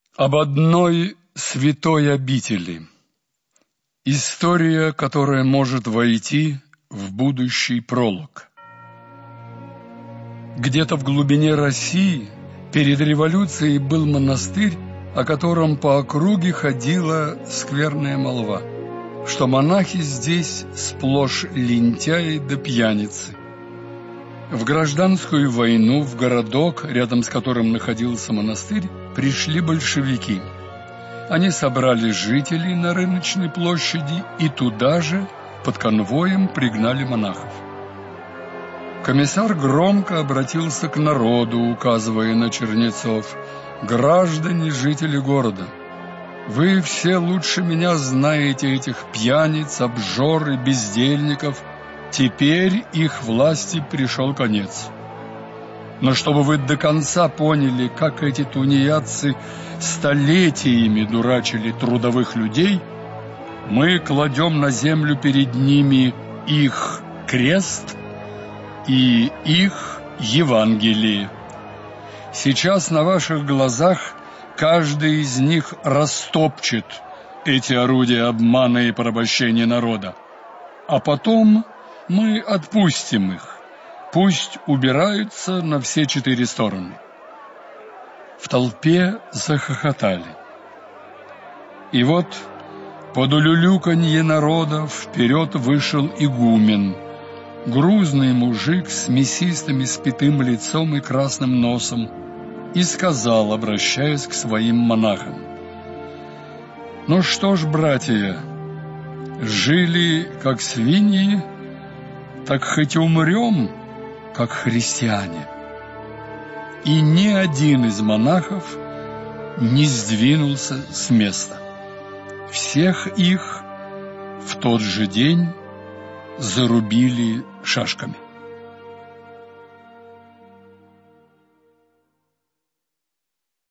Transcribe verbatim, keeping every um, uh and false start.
Об одной святой обители. История, которая может войти в будущий пролог. Где-то в глубине России перед революцией был монастырь, о котором по округе ходила скверная молва, что монахи здесь сплошь лентяи да пьяницы. В гражданскую войну в городок, рядом с которым находился монастырь, пришли большевики. Они собрали жителей на рыночной площади и туда же под конвоем пригнали монахов. Комиссар громко обратился к народу, указывая на чернецов: «Граждане, жители города, вы все лучше меня знаете этих пьяниц, обжор и бездельников. Теперь их власти пришел конец. Но чтобы вы до конца поняли, как эти тунеядцы столетиями дурачили трудовых людей, мы кладем на землю перед ними их крест и их Евангелие. Сейчас на ваших глазах каждый из них растопчет эти орудия обмана и порабощения народа, а потом мы отпустим их. Пусть убираются на все четыре стороны». В толпе захохотали. И вот под улюлюканье народа вперед вышел игумен, грузный мужик с мясистым испитым лицом и красным носом, и сказал, обращаясь к своим монахам: «Ну что ж, братья, жили как свиньи, так хоть умрем, как христиане». И ни один из монахов не сдвинулся с места. Всех их в тот же день зарубили шашками.